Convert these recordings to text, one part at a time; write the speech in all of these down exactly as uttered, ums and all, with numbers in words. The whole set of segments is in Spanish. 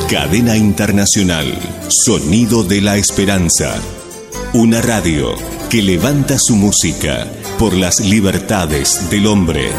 Cadena Internacional, Sonido de la Esperanza. Una radio que levanta su música por las libertades del hombre.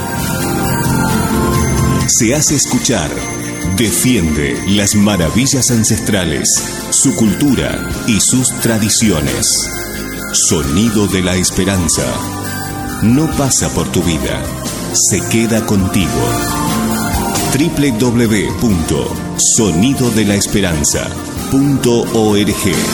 Se hace escuchar, defiende las maravillas ancestrales, su cultura y sus tradiciones. Sonido de la Esperanza. No pasa por tu vida, se queda contigo. doble u doble u doble u punto sonido de la esperanza punto org.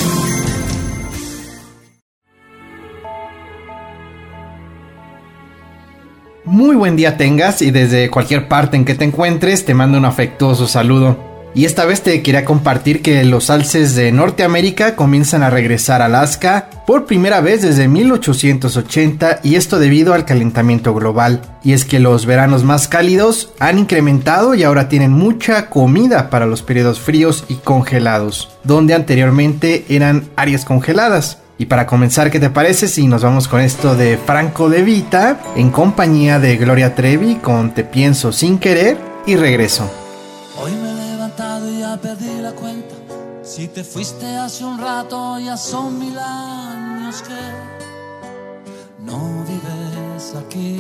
Muy buen día tengas, y desde cualquier parte en que te encuentres te mando un afectuoso saludo. Y esta vez te quería compartir que los alces de Norteamérica comienzan a regresar a Alaska por primera vez desde mil ochocientos ochenta, y esto debido al calentamiento global. Y es que los veranos más cálidos han incrementado y ahora tienen mucha comida para los periodos fríos y congelados, donde anteriormente eran áreas congeladas. Y para comenzar, ¿qué te parece si nos vamos con esto de Franco De Vita en compañía de Gloria Trevi con Te pienso sin querer y regreso? Hoy me he levantado y ya perdí la cuenta. Si te fuiste hace un rato, ya son mil años que no vives aquí.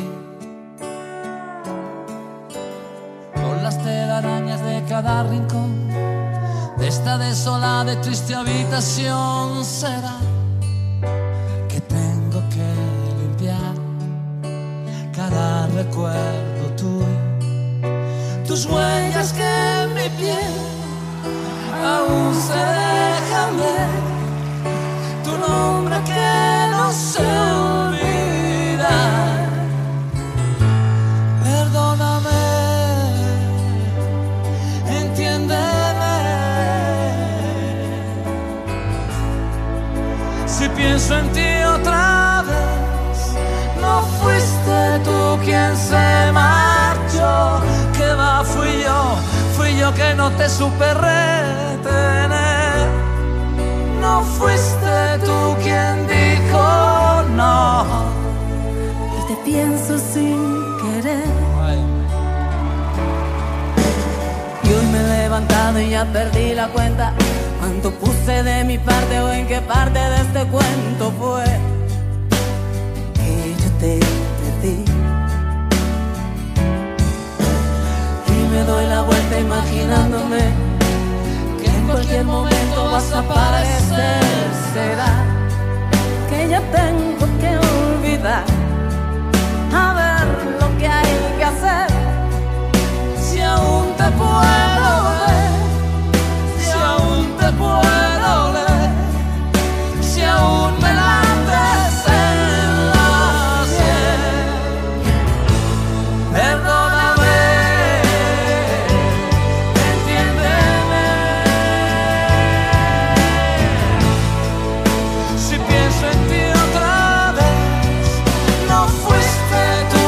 Con las telarañas de cada rincón de esta desolada y triste habitación, será que tengo que limpiar cada recuerdo tuyo. Tus huellas que en mi piel aún se dejan ver, tu nombre que no se olvida. Perdóname, entiéndeme. Si pienso en ti otra vez, no fuiste tú quien se marchó. Que va, fui yo, fui yo que no te supe retener. No fuiste tú quien dijo no. Y te pienso sin querer. Ay. Y hoy me he levantado y ya perdí la cuenta. ¿Cuánto puse de mi parte o en qué parte de este cuento fue que yo te perdí? Me doy la vuelta imaginándome que en cualquier momento vas a aparecer. Será que ya tengo que olvidar, a ver lo que hay que hacer. Si aún te puedo ver, si aún te puedo leer, si aún me lates en la sien. Perdóname, si pienso en ti otra vez, no fuiste tú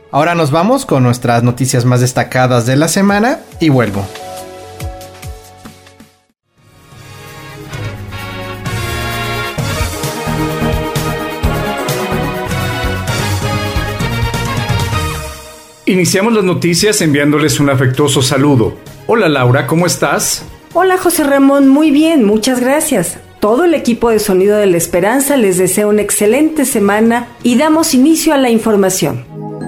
Ahora nos vamos con nuestras noticias más destacadas de la semana y vuelvo. Iniciamos las noticias enviándoles un afectuoso saludo. Hola Laura, ¿cómo estás? Hola José Ramón, muy bien, muchas gracias. Todo el equipo de Sonido de la Esperanza les desea una excelente semana y damos inicio a la información.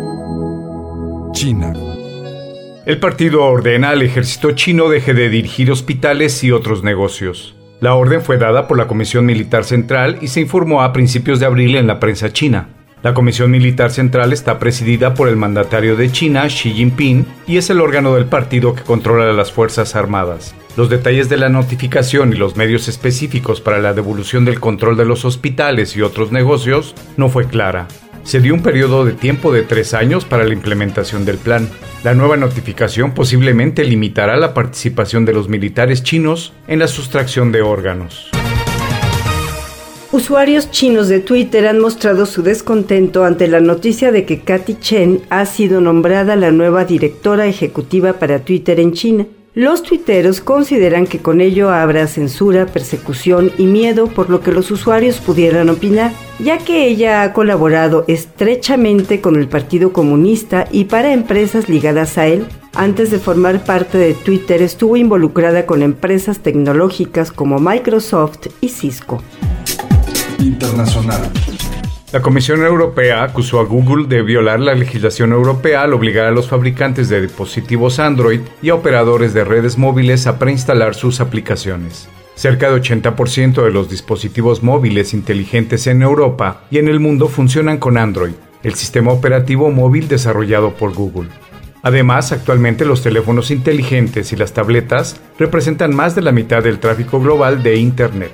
China. El partido ordena al ejército chino deje de dirigir hospitales y otros negocios. La orden fue dada por la Comisión Militar Central y se informó a principios de abril en la prensa china. La Comisión Militar Central está presidida por el mandatario de China, Xi Jinping, y es el órgano del partido que controla las Fuerzas Armadas. Los detalles de la notificación y los medios específicos para la devolución del control de los hospitales y otros negocios no fue clara. Se dio un periodo de tiempo de tres años para la implementación del plan. La nueva notificación posiblemente limitará la participación de los militares chinos en la sustracción de órganos. Usuarios chinos de Twitter han mostrado su descontento ante la noticia de que Cathy Chen ha sido nombrada la nueva directora ejecutiva para Twitter en China. Los tuiteros consideran que con ello habrá censura, persecución y miedo por lo que los usuarios pudieran opinar, ya que ella ha colaborado estrechamente con el Partido Comunista y para empresas ligadas a él. Antes de formar parte de Twitter estuvo involucrada con empresas tecnológicas como Microsoft y Cisco. Internacional. La Comisión Europea acusó a Google de violar la legislación europea al obligar a los fabricantes de dispositivos Android y a operadores de redes móviles a preinstalar sus aplicaciones. Cerca de ochenta por ciento de los dispositivos móviles inteligentes en Europa y en el mundo funcionan con Android, el sistema operativo móvil desarrollado por Google. Además, actualmente los teléfonos inteligentes y las tabletas representan más de la mitad del tráfico global de Internet.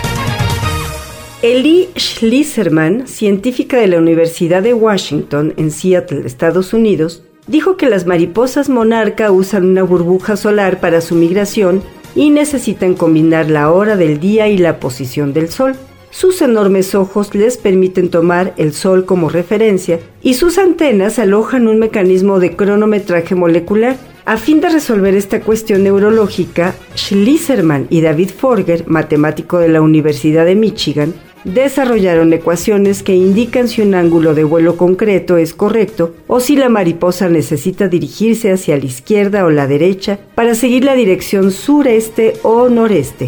Eli Schleiserman, científica de la Universidad de Washington en Seattle, Estados Unidos, dijo que las mariposas monarca usan una burbuja solar para su migración y necesitan combinar la hora del día y la posición del sol. Sus enormes ojos les permiten tomar el sol como referencia y sus antenas alojan un mecanismo de cronometraje molecular. A fin de resolver esta cuestión neurológica, Schleiserman y David Forger, matemático de la Universidad de Michigan, desarrollaron ecuaciones que indican si un ángulo de vuelo concreto es correcto o si la mariposa necesita dirigirse hacia la izquierda o la derecha para seguir la dirección sureste o noreste.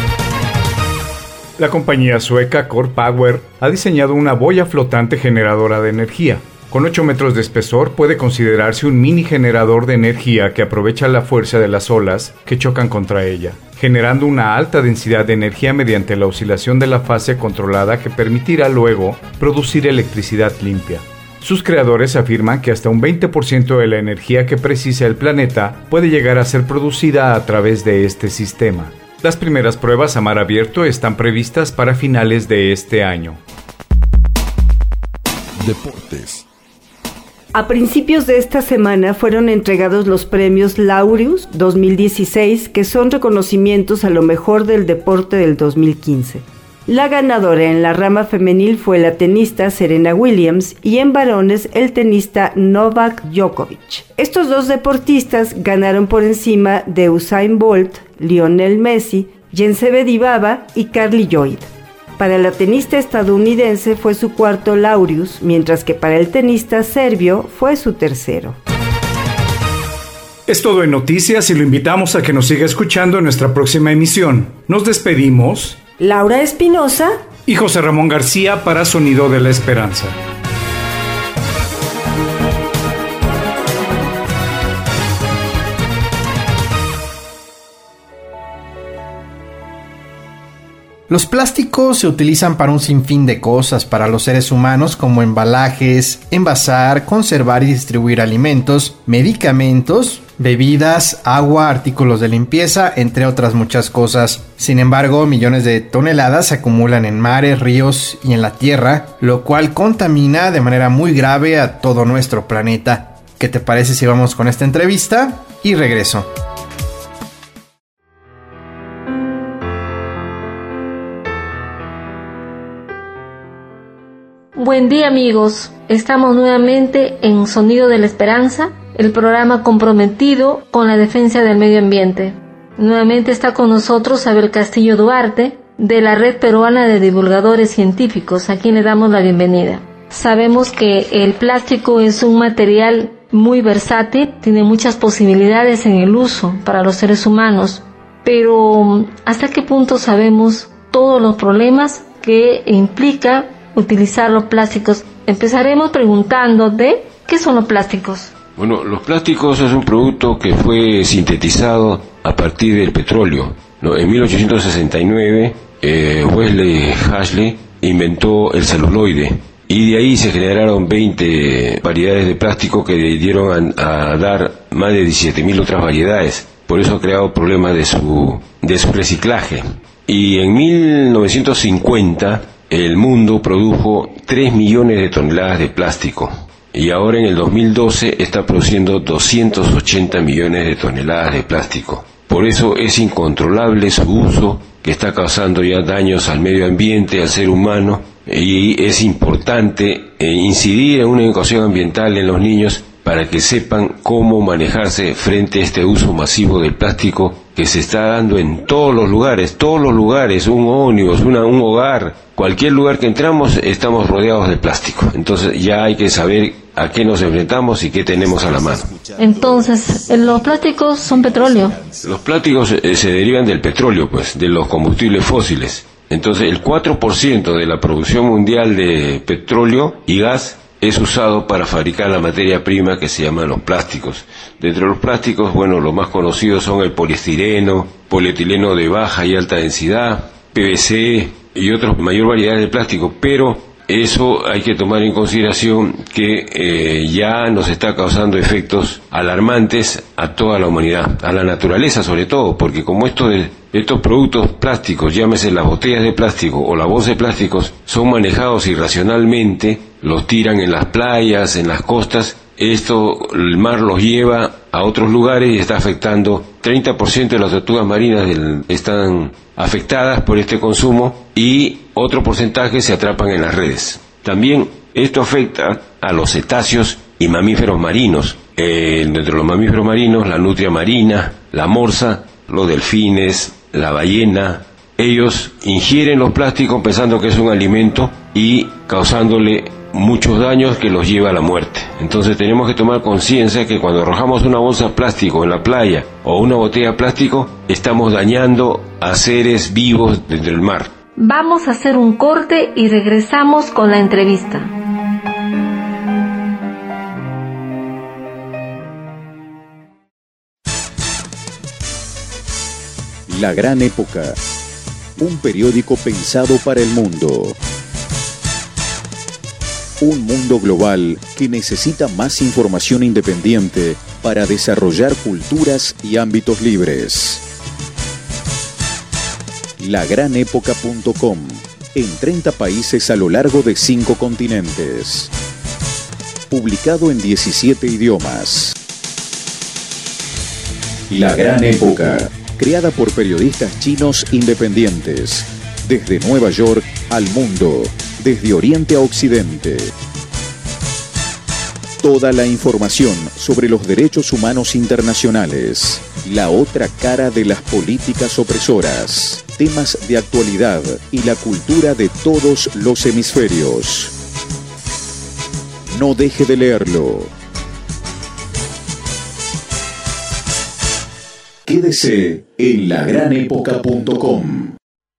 La compañía sueca Core Power ha diseñado una boya flotante generadora de energía. Con ocho metros de espesor puede considerarse un mini generador de energía que aprovecha la fuerza de las olas que chocan contra ella, generando una alta densidad de energía mediante la oscilación de la fase controlada que permitirá luego producir electricidad limpia. Sus creadores afirman que hasta un veinte por ciento de la energía que precisa el planeta puede llegar a ser producida a través de este sistema. Las primeras pruebas a mar abierto están previstas para finales de este año. Deportes. A principios de esta semana fueron entregados los premios Laureus dos mil dieciséis, que son reconocimientos a lo mejor del deporte del dos mil quince. La ganadora en la rama femenil fue la tenista Serena Williams y en varones el tenista Novak Djokovic. Estos dos deportistas ganaron por encima de Usain Bolt, Lionel Messi, Jensebe Baba y Carly Lloyd. Para la tenista estadounidense fue su cuarto Laureus, mientras que para el tenista serbio fue su tercero. Es todo en noticias y lo invitamos a que nos siga escuchando en nuestra próxima emisión. Nos despedimos. Laura Espinosa y José Ramón García para Sonido de la Esperanza. Los plásticos se utilizan para un sinfín de cosas para los seres humanos, como embalajes, envasar, conservar y distribuir alimentos, medicamentos, bebidas, agua, artículos de limpieza, entre otras muchas cosas. Sin embargo, millones de toneladas se acumulan en mares, ríos y en la tierra, lo cual contamina de manera muy grave a todo nuestro planeta. ¿Qué te parece si vamos con esta entrevista? Y regreso. Buen día, amigos. Estamos nuevamente en Sonido de la Esperanza, el programa comprometido con la defensa del medio ambiente. Nuevamente está con nosotros Abel Castillo Duarte, de la Red Peruana de Divulgadores Científicos, a quien le damos la bienvenida. Sabemos que el plástico es un material muy versátil, tiene muchas posibilidades en el uso para los seres humanos, pero ¿hasta qué punto sabemos todos los problemas que implica utilizar los plásticos? Empezaremos preguntándote, ¿qué son los plásticos? Bueno, los plásticos es un producto que fue sintetizado a partir del petróleo, ¿no? En mil ochocientos sesenta y nueve, eh, Wesley Halsey inventó el celuloide, y de ahí se generaron veinte variedades de plástico que le dieron a, a dar más de diecisiete mil otras variedades. Por eso ha creado problemas de su, de su reciclaje. Y en mil novecientos cincuenta el mundo produjo tres millones de toneladas de plástico. Y ahora en el dos mil doce está produciendo doscientos ochenta millones de toneladas de plástico. Por eso es incontrolable su uso, que está causando ya daños al medio ambiente, al ser humano, y es importante eh, incidir en una educación ambiental en los niños para que sepan cómo manejarse frente a este uso masivo del plástico que se está dando en todos los lugares, todos los lugares, un ómnibus, una, un hogar, cualquier lugar que entramos estamos rodeados de plástico. Entonces ya hay que saber a qué nos enfrentamos y qué tenemos a la mano. Entonces, ¿los plásticos son petróleo? Los plásticos eh, se derivan del petróleo, pues, de los combustibles fósiles. Entonces, el cuatro por ciento de la producción mundial de petróleo y gas es usado para fabricar la materia prima que se llaman los plásticos. Dentro de los plásticos, bueno, los más conocidos son el poliestireno, polietileno de baja y alta densidad, P V C y otras mayor variedad de plástico, pero eso hay que tomar en consideración que eh, ya nos está causando efectos alarmantes a toda la humanidad, a la naturaleza sobre todo, porque como esto de, estos productos plásticos, llámese las botellas de plástico o la bolsa de plásticos, son manejados irracionalmente, los tiran en las playas, en las costas, esto el mar los lleva a otros lugares y está afectando treinta por ciento de las tortugas marinas del, están afectadas por este consumo y otro porcentaje se atrapan en las redes. También esto afecta a los cetáceos y mamíferos marinos. Eh, dentro de los mamíferos marinos, la nutria marina, la morsa, los delfines, la ballena, ellos ingieren los plásticos pensando que es un alimento y causándole muchos daños que los lleva a la muerte. Entonces tenemos que tomar conciencia que cuando arrojamos una bolsa de plástico en la playa o una botella de plástico, estamos dañando a seres vivos dentro del mar. Vamos a hacer un corte y regresamos con la entrevista. La Gran Época, un periódico pensado para el mundo. Un mundo global que necesita más información independiente para desarrollar culturas y ámbitos libres. la gran época punto com, en treinta países a lo largo de cinco continentes. Publicado en diecisiete idiomas. La Gran Época, creada por periodistas chinos independientes, desde Nueva York al mundo, desde Oriente a Occidente. Toda la información sobre los derechos humanos internacionales, la otra cara de las políticas opresoras, temas de actualidad y la cultura de todos los hemisferios. No deje de leerlo. Quédese en la gran época punto com.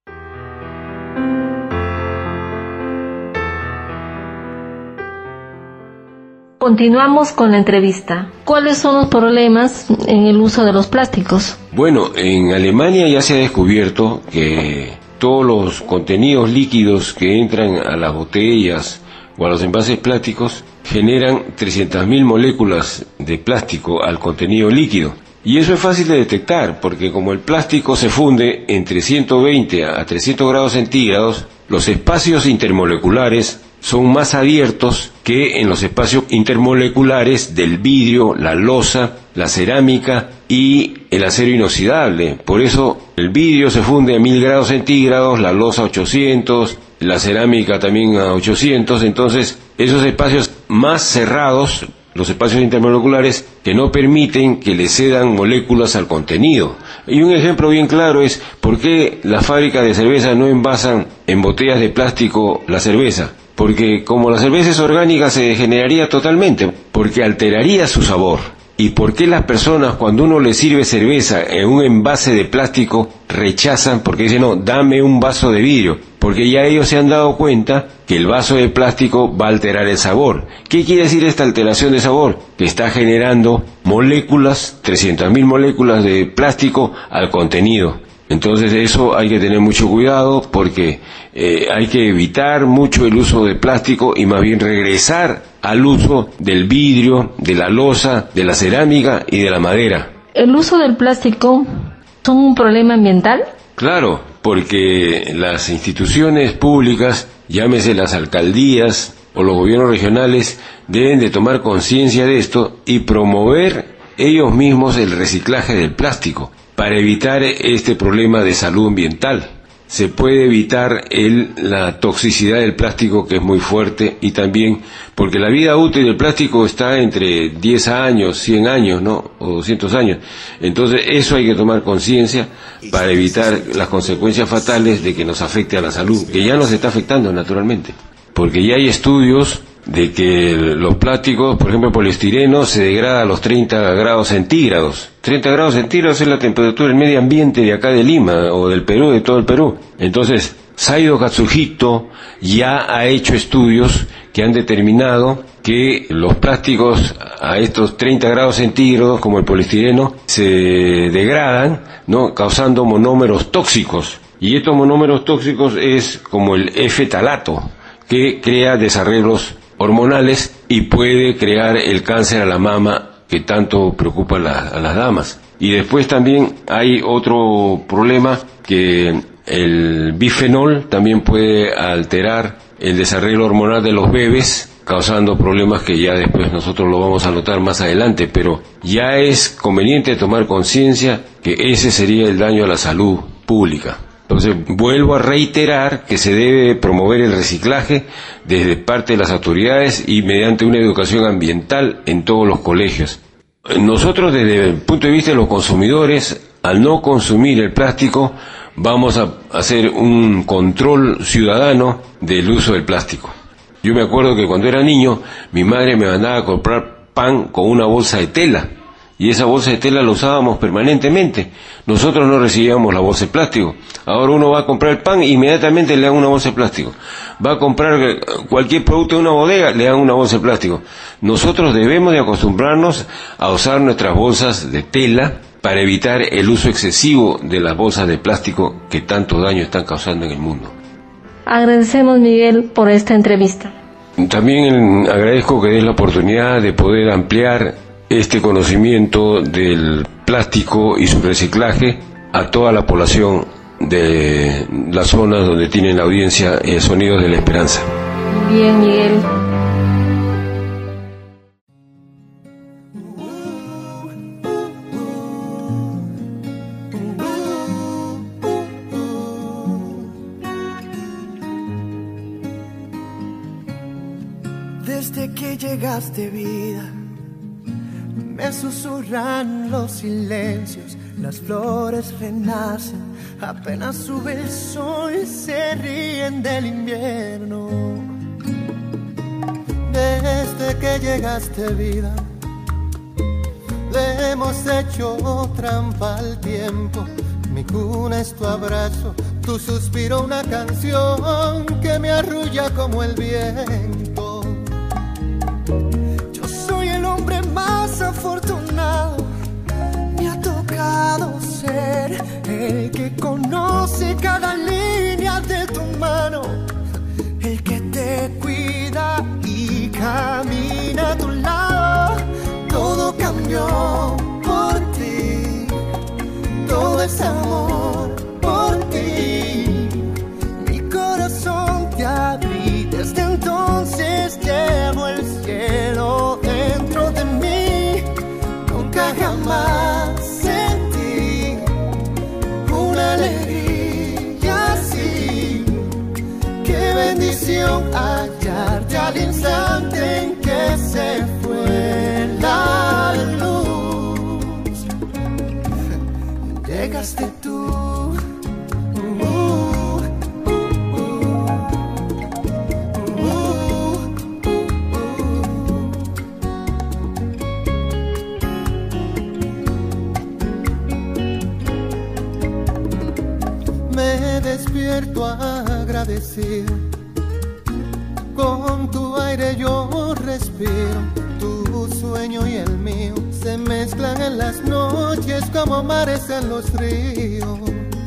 Continuamos con la entrevista. ¿Cuáles son los problemas en el uso de los plásticos? Bueno, en Alemania ya se ha descubierto que todos los contenidos líquidos que entran a las botellas o a los envases plásticos generan trescientas mil moléculas de plástico al contenido líquido. Y eso es fácil de detectar, porque como el plástico se funde entre ciento veinte a trescientos grados centígrados, los espacios intermoleculares son más abiertos que en los espacios intermoleculares del vidrio, la loza, la cerámica y el acero inoxidable. Por eso el vidrio se funde a mil grados centígrados, la loza a ochocientos, la cerámica también a ochocientos, entonces esos espacios más cerrados, los espacios intermoleculares, que no permiten que le cedan moléculas al contenido. Y un ejemplo bien claro es por qué las fábricas de cerveza no envasan en botellas de plástico la cerveza. Porque como la cerveza es orgánica se degeneraría totalmente, porque alteraría su sabor. ¿Y por qué las personas cuando uno les sirve cerveza en un envase de plástico rechazan? Porque dicen, no, dame un vaso de vidrio. Porque ya ellos se han dado cuenta que el vaso de plástico va a alterar el sabor. ¿Qué quiere decir esta alteración de sabor? Que está generando moléculas, trescientas mil moléculas de plástico al contenido. Entonces eso hay que tener mucho cuidado porque eh, hay que evitar mucho el uso de plástico y más bien regresar al uso del vidrio, de la loza, de la cerámica y de la madera. ¿El uso del plástico es un problema ambiental? Claro, porque las instituciones públicas, llámese las alcaldías o los gobiernos regionales, deben de tomar conciencia de esto y promover ellos mismos el reciclaje del plástico para evitar este problema de salud ambiental. Se puede evitar el, la toxicidad del plástico, que es muy fuerte, y también porque la vida útil del plástico está entre diez años, cien años, ¿no? O doscientos años. Entonces eso hay que tomar conciencia para evitar las consecuencias fatales de que nos afecte a la salud, que ya nos está afectando naturalmente. Porque ya hay estudios de que los plásticos, por ejemplo el poliestireno, se degrada a los treinta grados centígrados. treinta grados centígrados es la temperatura del medio ambiente de acá de Lima, o del Perú, de todo el Perú. Entonces, Saido Katsuhito ya ha hecho estudios que han determinado que los plásticos a estos treinta grados centígrados, como el poliestireno, se degradan, ¿no?, causando monómeros tóxicos. Y estos monómeros tóxicos es como el F-talato, que crea desarreglos hormonales y puede crear el cáncer a la mama que tanto preocupa a, la, a las damas. Y después también hay otro problema, que el bifenol también puede alterar el desarreglo hormonal de los bebés, causando problemas que ya después nosotros lo vamos a notar más adelante, pero ya es conveniente tomar conciencia que ese sería el daño a la salud pública. Entonces, vuelvo a reiterar que se debe promover el reciclaje desde parte de las autoridades y mediante una educación ambiental en todos los colegios. Nosotros, desde el punto de vista de los consumidores, al no consumir el plástico, vamos a hacer un control ciudadano del uso del plástico. Yo me acuerdo que cuando era niño, mi madre me mandaba a comprar pan con una bolsa de tela. Y esa bolsa de tela la usábamos permanentemente. Nosotros no recibíamos la bolsa de plástico. Ahora uno va a comprar el pan e inmediatamente le dan una bolsa de plástico. Va a comprar cualquier producto de una bodega, le dan una bolsa de plástico. Nosotros debemos de acostumbrarnos a usar nuestras bolsas de tela para evitar el uso excesivo de las bolsas de plástico que tanto daño están causando en el mundo. Agradecemos, Miguel, por esta entrevista. También agradezco que des la oportunidad de poder ampliar este conocimiento del plástico y su reciclaje a toda la población de las zonas donde tienen la audiencia eh, Sonidos de la Esperanza. Bien, Miguel. Desde que llegaste, vida, me susurran los silencios, las flores renacen, apenas sube el sol y se ríen del invierno. Desde que llegaste, vida, le hemos hecho trampa al tiempo. Mi cuna es tu abrazo, tu suspiro una canción que me arrulla como el viento. Hombre más afortunado, me ha tocado ser el que conoce cada línea de tu mano, el que te cuida y camina a tu lado. Todo cambió por ti, todo es amor por ti. Mi corazón te abrí, desde entonces llevo el cielo dentro de mí. Nunca jamás sentí una alegría así, bendición hallarte al instante en que se fue la luz. Llegaste tú. Me despierto agradecido, con tu aire yo respiro, tu sueño y el mío se mezclan en las noches como mares en los ríos.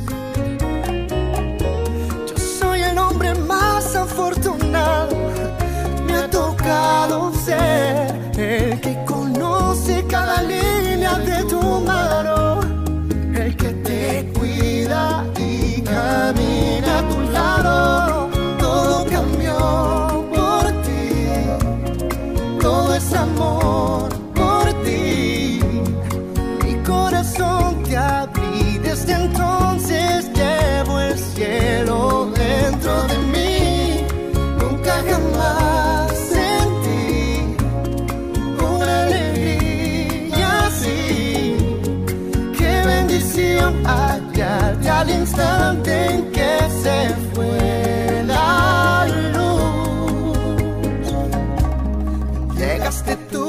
Yo soy el hombre más afortunado, me ha tocado ser el que conoce cada línea de tu mano, el que te cuida y camina a tu lado. Todo cambió por ti, todo es amor por ti. Mi corazón te abrí, desde entonces llevo el cielo dentro de mí. Nunca jamás sentí una alegría así. Qué bendición hallarte al instante en que se fue la luz. Llegaste tú.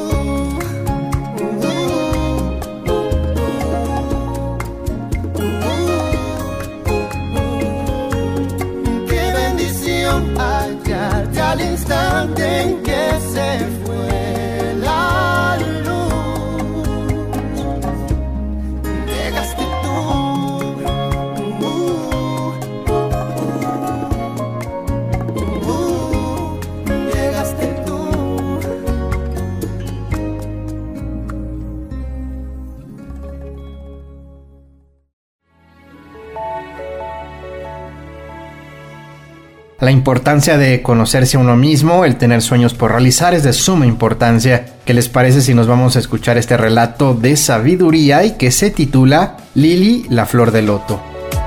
Qué bendición hallarte al instante en que se fue la luz. Llegaste La importancia de conocerse a uno mismo, el tener sueños por realizar es de suma importancia. ¿Qué les parece si nos vamos a escuchar este relato de sabiduría y que se titula Lili, la flor de loto?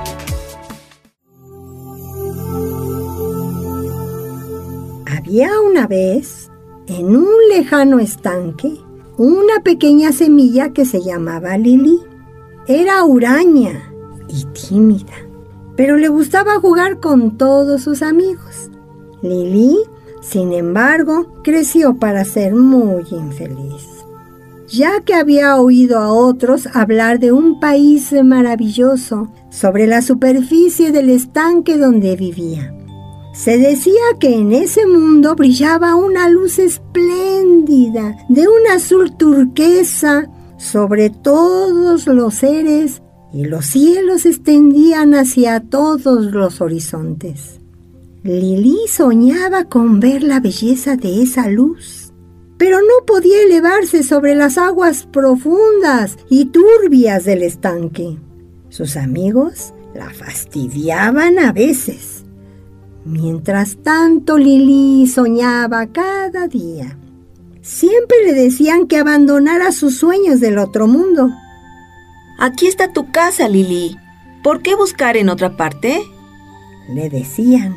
Había una vez, en un lejano estanque, una pequeña semilla que se llamaba Lili. Era huraña y tímida, pero le gustaba jugar con todos sus amigos. Lili, sin embargo, creció para ser muy infeliz, ya que había oído a otros hablar de un país maravilloso sobre la superficie del estanque donde vivía. Se decía que en ese mundo brillaba una luz espléndida, de un azul turquesa, sobre todos los seres, y los cielos se extendían hacia todos los horizontes. Lili soñaba con ver la belleza de esa luz, pero no podía elevarse sobre las aguas profundas y turbias del estanque. Sus amigos la fastidiaban a veces. Mientras tanto, Lili soñaba cada día. Siempre le decían que abandonara sus sueños del otro mundo. Aquí está tu casa, Lili. ¿Por qué buscar en otra parte? Le decían.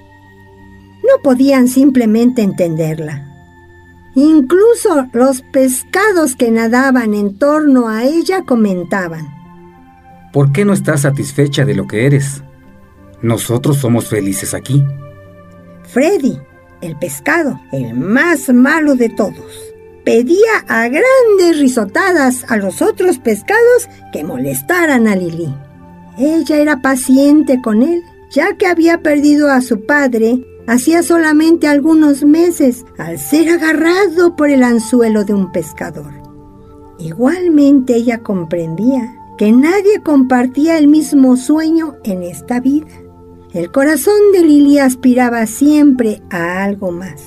No podían simplemente entenderla. Incluso los pescados que nadaban en torno a ella comentaban: ¿por qué no estás satisfecha de lo que eres? Nosotros somos felices aquí. Freddy, el pescado, el más malo de todos, pedía a grandes risotadas a los otros pescados que molestaran a Lili. Ella era paciente con él, ya que había perdido a su padre hacía solamente algunos meses al ser agarrado por el anzuelo de un pescador. Igualmente ella comprendía que nadie compartía el mismo sueño en esta vida. El corazón de Lili aspiraba siempre a algo más.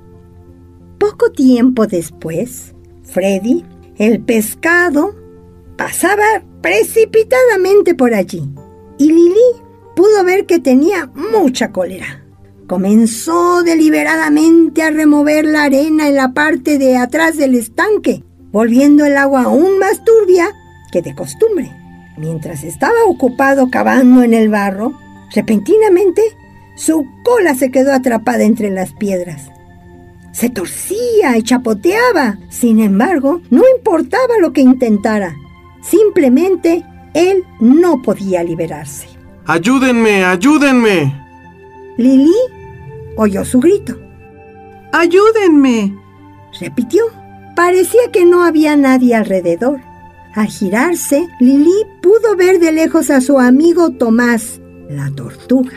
Poco tiempo después, Freddy, el pescado, pasaba precipitadamente por allí, y Lili pudo ver que tenía mucha cólera. Comenzó deliberadamente a remover la arena en la parte de atrás del estanque, volviendo el agua aún más turbia que de costumbre. Mientras estaba ocupado cavando en el barro, repentinamente Su cola se quedó atrapada entre las piedras. Se torcía y chapoteaba. Sin embargo, no importaba lo que intentara. Simplemente, él no podía liberarse. ¡Ayúdenme! ¡Ayúdenme! Lili oyó su grito. ¡Ayúdenme!, repitió. Parecía que no había nadie alrededor. Al girarse, Lili pudo ver de lejos a su amigo Tomás, la tortuga.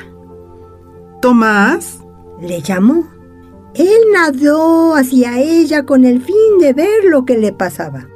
¿Tomás?, le llamó. Él nadó hacia ella con el fin de ver lo que le pasaba.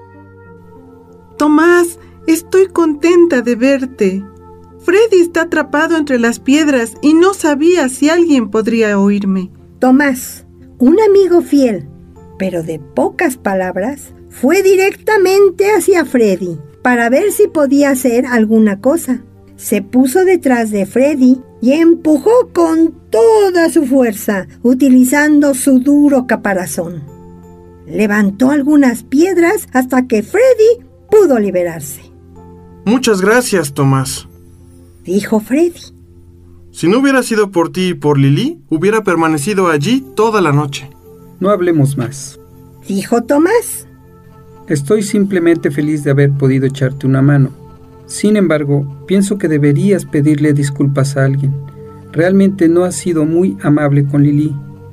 Tomás, estoy contenta de verte. Freddy está atrapado entre las piedras y no sabía si alguien podría oírme. Tomás, un amigo fiel, pero de pocas palabras, fue directamente hacia Freddy para ver si podía hacer alguna cosa. Se puso detrás de Freddy y empujó con toda su fuerza, utilizando su duro caparazón. Levantó algunas piedras hasta que Freddy pudo liberarse. Muchas gracias, Tomás, dijo Freddy. Si no hubiera sido por ti y por Lili, hubiera permanecido allí toda la noche. No hablemos más, dijo Tomás. Estoy simplemente feliz de haber podido echarte una mano. Sin embargo, pienso que deberías pedirle disculpas a alguien. Realmente no has sido muy amable con Lili.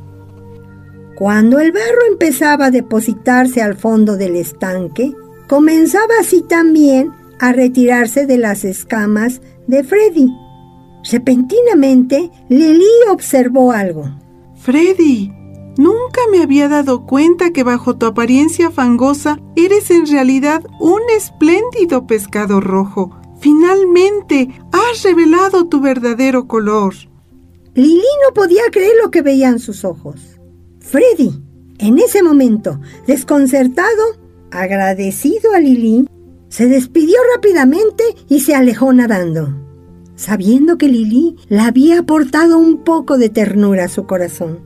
Cuando el barro empezaba a depositarse al fondo del estanque, comenzaba así también a retirarse de las escamas de Freddy. Repentinamente, Lili observó algo. Freddy, nunca me había dado cuenta que bajo tu apariencia fangosa eres en realidad un espléndido pescado rojo. Finalmente, has revelado tu verdadero color. Lili no podía creer lo que veían sus ojos. Freddy, en ese momento, desconcertado, agradecido a Lili, se despidió rápidamente y se alejó nadando, sabiendo que Lili le había aportado un poco de ternura a su corazón.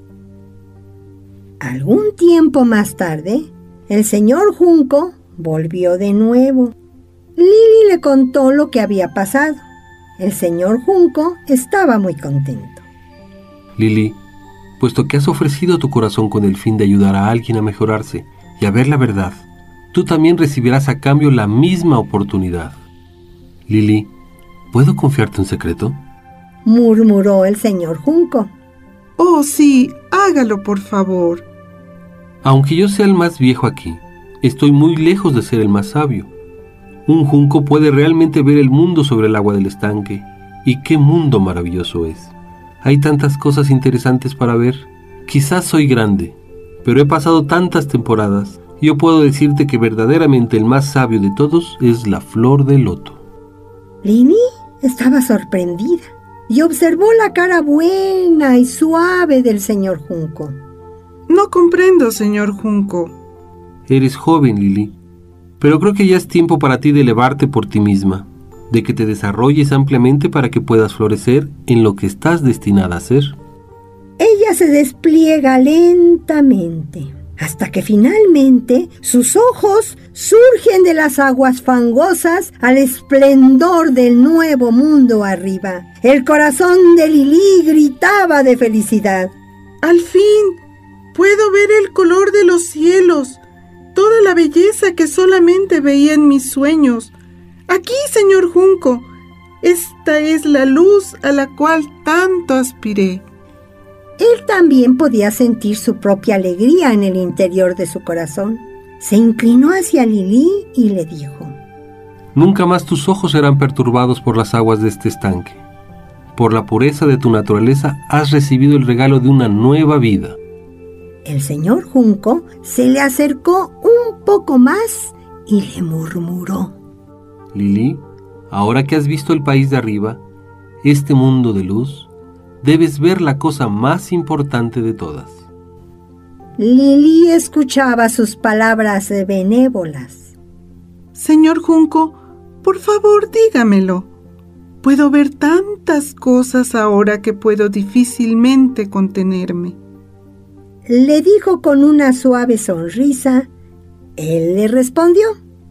Algún tiempo más tarde, el señor Junco volvió de nuevo. Lili le contó lo que había pasado. El señor Junco estaba muy contento. Lili, puesto que has ofrecido tu corazón con el fin de ayudar a alguien a mejorarse y a ver la verdad, tú también recibirás a cambio la misma oportunidad. Lili, ¿puedo confiarte un secreto?, murmuró el señor Junco. Oh, sí, hágalo, por favor. Aunque yo sea el más viejo aquí, estoy muy lejos de ser el más sabio. Un junco puede realmente ver el mundo sobre el agua del estanque. Y qué mundo maravilloso es. Hay tantas cosas interesantes para ver. Quizás soy grande, pero he pasado tantas temporadas. Yo puedo decirte que verdaderamente el más sabio de todos es la flor de loto. Lili estaba sorprendida y observó la cara buena y suave del señor Junco. No comprendo, señor Junco. Eres joven, Lili, pero creo que ya es tiempo para ti de elevarte por ti misma, de que te desarrolles ampliamente para que puedas florecer en lo que estás destinada a ser. Ella se despliega lentamente, hasta que finalmente sus ojos surgen de las aguas fangosas al esplendor del nuevo mundo arriba. El corazón de Lili gritaba de felicidad. ¡Al fin! Puedo ver el color de los cielos, toda la belleza que solamente veía en mis sueños. Aquí, señor Junco, esta es la luz a la cual tanto aspiré. Él también podía sentir su propia alegría en el interior de su corazón. Se inclinó hacia Lili y le dijo: Nunca más tus ojos serán perturbados por las aguas de este estanque. Por la pureza de tu naturaleza has recibido el regalo de una nueva vida. El señor Junco se le acercó un poco más y le murmuró: Lili, ahora que has visto el país de arriba, este mundo de luz, debes ver la cosa más importante de todas. Lili escuchaba sus palabras benévolas. Señor Junco, por favor, dígamelo. Puedo ver tantas cosas ahora que puedo difícilmente contenerme. Le dijo con una suave sonrisa. Él le respondió: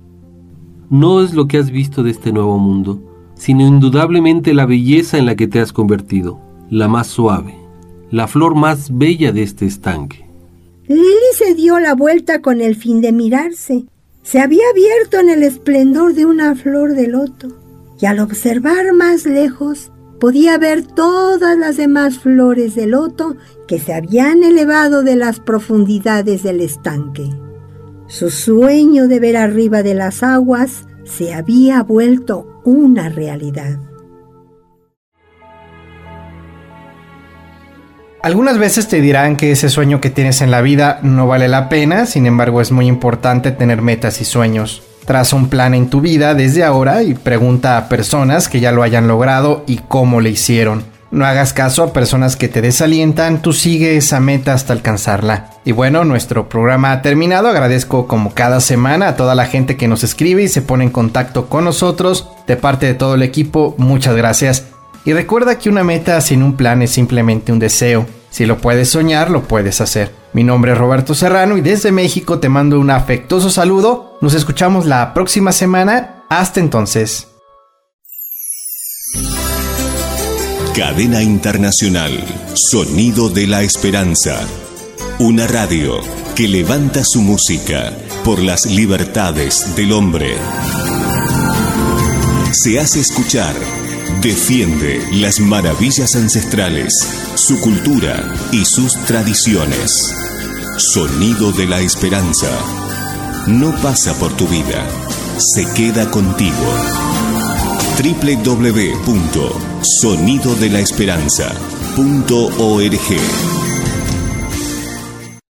No es lo que has visto de este nuevo mundo, sino indudablemente la belleza en la que te has convertido. la más suave, la flor más bella de este estanque. Lily se dio la vuelta con el fin de mirarse. Se había abierto en el esplendor de una flor de loto, y al observar más lejos podía ver todas las demás flores de loto que se habían elevado de las profundidades del estanque. Su sueño de ver arriba de las aguas se había vuelto una realidad. Algunas veces te dirán que ese sueño que tienes en la vida no vale la pena, sin embargo es muy importante tener metas y sueños. Traza un plan en tu vida desde ahora y pregunta a personas que ya lo hayan logrado y cómo le hicieron. No hagas caso a personas que te desalientan, tú sigue esa meta hasta alcanzarla. Y bueno, nuestro programa ha terminado. Agradezco como cada semana a toda la gente que nos escribe y se pone en contacto con nosotros. De parte de todo el equipo, muchas gracias. Y recuerda que una meta sin un plan es simplemente un deseo. Si lo puedes soñar, lo puedes hacer. Mi nombre es Roberto Serrano y desde México te mando un afectuoso saludo. Nos escuchamos la próxima semana. Hasta entonces. Cadena Internacional, Sonido de la Esperanza. Una radio que levanta su música por las libertades del hombre. Se hace escuchar. Defiende las maravillas ancestrales, su cultura y sus tradiciones. Sonido de la Esperanza. No pasa por tu vida, se queda contigo. doble u doble u doble u punto sonido de la esperanza punto org